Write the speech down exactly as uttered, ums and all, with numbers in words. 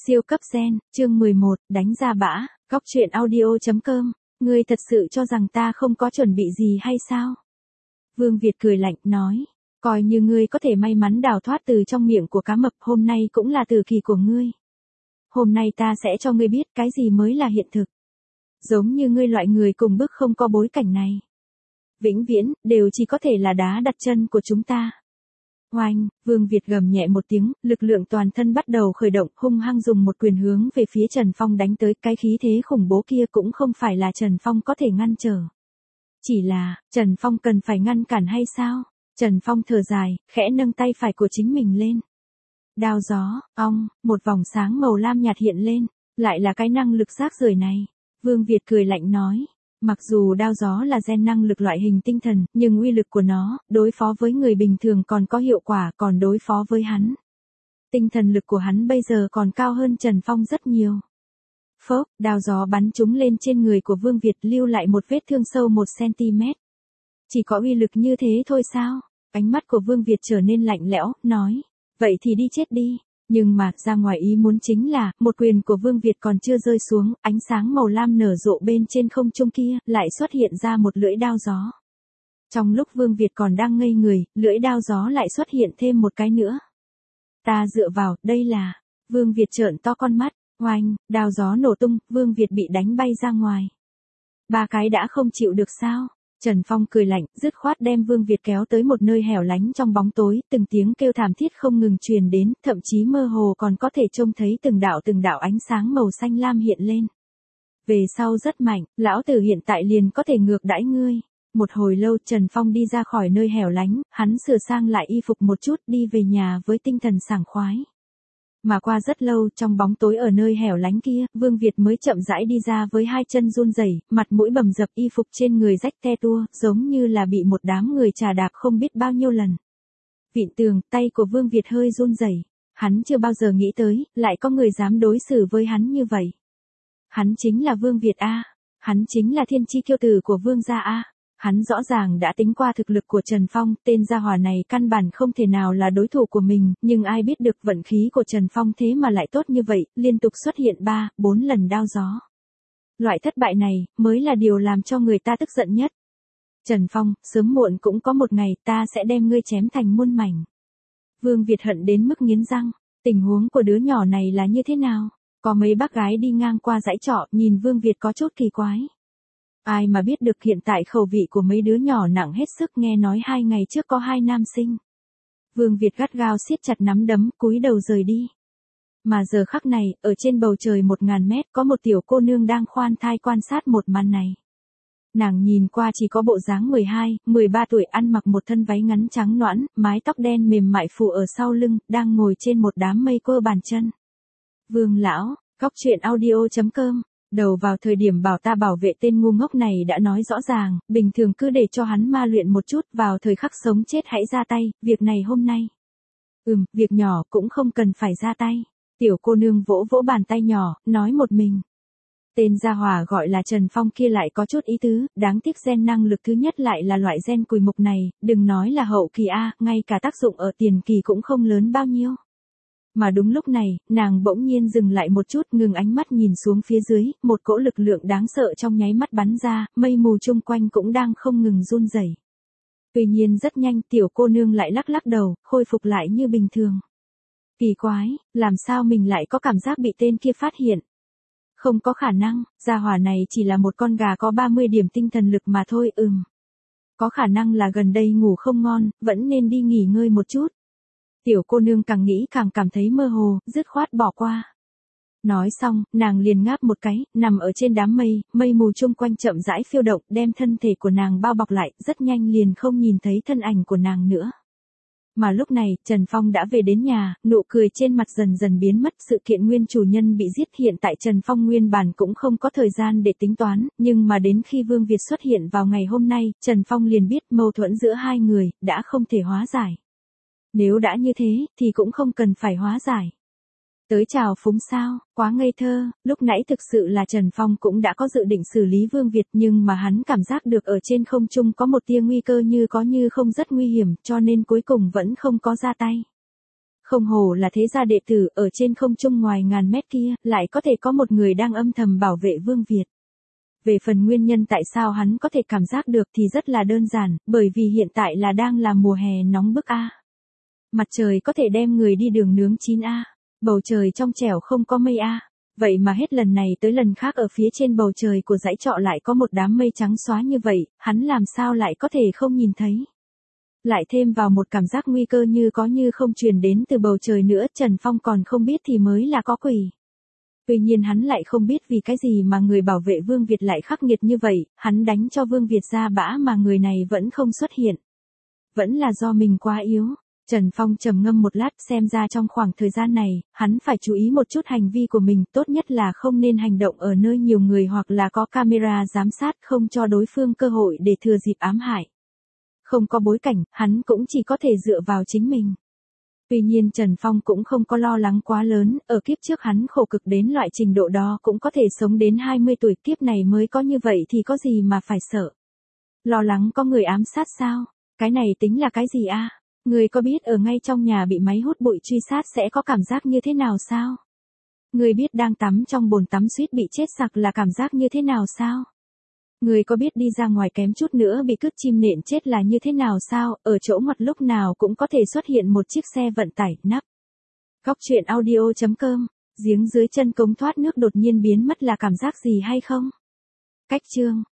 Siêu cấp gen, chương mười một, đánh ra bã, góc truyện audio.com, ngươi thật sự cho rằng ta không có chuẩn bị gì hay sao? Vương Việt cười lạnh, nói, coi như ngươi có thể may mắn đào thoát từ trong miệng của cá mập, hôm nay cũng là tử kỳ của ngươi. Hôm nay ta sẽ cho ngươi biết cái gì mới là hiện thực. Giống như ngươi loại người cùng bước không có bối cảnh này. Vĩnh viễn, đều chỉ có thể là đá đặt chân của chúng ta. Oanh, Vương Việt gầm nhẹ một tiếng, lực lượng toàn thân bắt đầu khởi động, hung hăng dùng một quyền hướng về phía Trần Phong đánh tới, cái khí thế khủng bố kia cũng không phải là Trần Phong có thể ngăn trở. Chỉ là, Trần Phong cần phải ngăn cản hay sao? Trần Phong thở dài, khẽ nâng tay phải của chính mình lên. Đao gió, ong, một vòng sáng màu lam nhạt hiện lên, lại là cái năng lực rác rưởi này. Vương Việt cười lạnh nói. Mặc dù đao gió là gen năng lực loại hình tinh thần, nhưng uy lực của nó, đối phó với người bình thường còn có hiệu quả, còn đối phó với hắn. Tinh thần lực của hắn bây giờ còn cao hơn Trần Phong rất nhiều. Phốc, đao gió bắn trúng lên trên người của Vương Việt, lưu lại một vết thương sâu một xăng-ti-mét. Chỉ có uy lực như thế thôi sao? Ánh mắt của Vương Việt trở nên lạnh lẽo, nói, vậy thì đi chết đi. Nhưng mà, ra ngoài ý muốn chính là, một quyền của Vương Việt còn chưa rơi xuống, ánh sáng màu lam nở rộ bên trên không trung kia, lại xuất hiện ra một lưỡi đao gió. Trong lúc Vương Việt còn đang ngây người, lưỡi đao gió lại xuất hiện thêm một cái nữa. Ta dựa vào, đây là, Vương Việt trợn to con mắt, oanh, đao gió nổ tung, Vương Việt bị đánh bay ra ngoài. Ba cái đã không chịu được sao? Trần Phong cười lạnh, dứt khoát đem Vương Việt kéo tới một nơi hẻo lánh trong bóng tối, từng tiếng kêu thảm thiết không ngừng truyền đến, thậm chí mơ hồ còn có thể trông thấy từng đạo từng đạo ánh sáng màu xanh lam hiện lên. Về sau rất mạnh, lão tử hiện tại liền có thể ngược đãi ngươi. Một hồi lâu Trần Phong đi ra khỏi nơi hẻo lánh, hắn sửa sang lại y phục một chút, đi về nhà với tinh thần sảng khoái. Mà qua rất lâu, trong bóng tối ở nơi hẻo lánh kia, Vương Việt mới chậm rãi đi ra với hai chân run rẩy, mặt mũi bầm dập, y phục trên người rách te tua, giống như là bị một đám người trà đạp không biết bao nhiêu lần. Vịn tường, tay của Vương Việt hơi run rẩy. Hắn chưa bao giờ nghĩ tới, lại có người dám đối xử với hắn như vậy. Hắn chính là Vương Việt A. Hắn chính là thiên chi kiêu tử của Vương gia A. Hắn rõ ràng đã tính qua thực lực của Trần Phong, tên gia hỏa này căn bản không thể nào là đối thủ của mình, nhưng ai biết được vận khí của Trần Phong thế mà lại tốt như vậy, liên tục xuất hiện ba, bốn lần đao gió. Loại thất bại này, mới là điều làm cho người ta tức giận nhất. Trần Phong, sớm muộn cũng có một ngày ta sẽ đem ngươi chém thành muôn mảnh. Vương Việt hận đến mức nghiến răng, tình huống của đứa nhỏ này là như thế nào? Có mấy bác gái đi ngang qua dãy trọ, nhìn Vương Việt có chút kỳ quái. Ai mà biết được hiện tại khẩu vị của mấy đứa nhỏ nặng hết sức, nghe nói hai ngày trước có hai nam sinh. Vương Việt gắt gao siết chặt nắm đấm, cúi đầu rời đi. Mà giờ khắc này, ở trên bầu trời một ngàn mét có một tiểu cô nương đang khoan thai quan sát một màn này. Nàng nhìn qua chỉ có bộ dáng mười hai, mười ba tuổi, ăn mặc một thân váy ngắn trắng nõn, mái tóc đen mềm mại phủ ở sau lưng, đang ngồi trên một đám mây cơ bàn chân. Vương lão, góc truyện audio.com. Đầu vào thời điểm bảo ta bảo vệ tên ngu ngốc này đã nói rõ ràng, bình thường cứ để cho hắn ma luyện một chút, vào thời khắc sống chết hãy ra tay, việc này hôm nay. Ừm, việc nhỏ cũng không cần phải ra tay. Tiểu cô nương vỗ vỗ bàn tay nhỏ, nói một mình. Tên gia hỏa gọi là Trần Phong kia lại có chút ý tứ, đáng tiếc gen năng lực thứ nhất lại là loại gen cùi mục này, đừng nói là hậu kỳ A, ngay cả tác dụng ở tiền kỳ cũng không lớn bao nhiêu. Mà đúng lúc này, nàng bỗng nhiên dừng lại một chút, ngừng ánh mắt nhìn xuống phía dưới, một cỗ lực lượng đáng sợ trong nháy mắt bắn ra, mây mù chung quanh cũng đang không ngừng run rẩy. Tuy nhiên rất nhanh, tiểu cô nương lại lắc lắc đầu, khôi phục lại như bình thường. Kỳ quái, làm sao mình lại có cảm giác bị tên kia phát hiện? Không có khả năng, gia hỏa này chỉ là một con gà có ba mươi điểm tinh thần lực mà thôi, ừm. Có khả năng là gần đây ngủ không ngon, vẫn nên đi nghỉ ngơi một chút. Tiểu cô nương càng nghĩ càng cảm thấy mơ hồ, dứt khoát bỏ qua. Nói xong, nàng liền ngáp một cái, nằm ở trên đám mây, mây mù chung quanh chậm rãi phiêu động, đem thân thể của nàng bao bọc lại, rất nhanh liền không nhìn thấy thân ảnh của nàng nữa. Mà lúc này, Trần Phong đã về đến nhà, nụ cười trên mặt dần dần biến mất, sự kiện nguyên chủ nhân bị giết, hiện tại Trần Phong nguyên bản cũng không có thời gian để tính toán, nhưng mà đến khi Vương Việt xuất hiện vào ngày hôm nay, Trần Phong liền biết mâu thuẫn giữa hai người, đã không thể hóa giải. Nếu đã như thế, thì cũng không cần phải hóa giải. Tới chào phúng sao, quá ngây thơ, lúc nãy thực sự là Trần Phong cũng đã có dự định xử lý Vương Việt, nhưng mà hắn cảm giác được ở trên không trung có một tia nguy cơ như có như không rất nguy hiểm, cho nên cuối cùng vẫn không có ra tay. Không hổ là thế gia đệ tử, ở trên không trung ngoài ngàn mét kia, lại có thể có một người đang âm thầm bảo vệ Vương Việt. Về phần nguyên nhân tại sao hắn có thể cảm giác được thì rất là đơn giản, bởi vì hiện tại là đang là mùa hè nóng bức a. Mặt trời có thể đem người đi đường nướng chín a. Bầu trời trong trẻo không có mây a. Vậy mà hết lần này tới lần khác ở phía trên bầu trời của dãy trọ lại có một đám mây trắng xóa như vậy, hắn làm sao lại có thể không nhìn thấy. Lại thêm vào một cảm giác nguy cơ như có như không truyền đến từ bầu trời nữa, Trần Phong còn không biết thì mới là có quỷ. Tuy nhiên hắn lại không biết vì cái gì mà người bảo vệ Vương Việt lại khắc nghiệt như vậy, hắn đánh cho Vương Việt ra bã mà người này vẫn không xuất hiện. Vẫn là do mình quá yếu. Trần Phong trầm ngâm một lát, xem ra trong khoảng thời gian này, hắn phải chú ý một chút hành vi của mình, tốt nhất là không nên hành động ở nơi nhiều người hoặc là có camera giám sát, không cho đối phương cơ hội để thừa dịp ám hại. Không có bối cảnh, hắn cũng chỉ có thể dựa vào chính mình. Tuy nhiên Trần Phong cũng không có lo lắng quá lớn, ở kiếp trước hắn khổ cực đến loại trình độ đó cũng có thể sống đến hai mươi tuổi, kiếp này mới có như vậy thì có gì mà phải sợ. Lo lắng có người ám sát sao? Cái này tính là cái gì a? Người có biết ở ngay trong nhà bị máy hút bụi truy sát sẽ có cảm giác như thế nào sao? Người biết đang tắm trong bồn tắm suýt bị chết sặc là cảm giác như thế nào sao? Người có biết đi ra ngoài kém chút nữa bị cứt chim nện chết là như thế nào sao? Ở chỗ ngoặt lúc nào cũng có thể xuất hiện một chiếc xe vận tải, nắp. Góc truyện audio chấm com, giếng dưới chân cống thoát nước đột nhiên biến mất là cảm giác gì hay không? Cách chương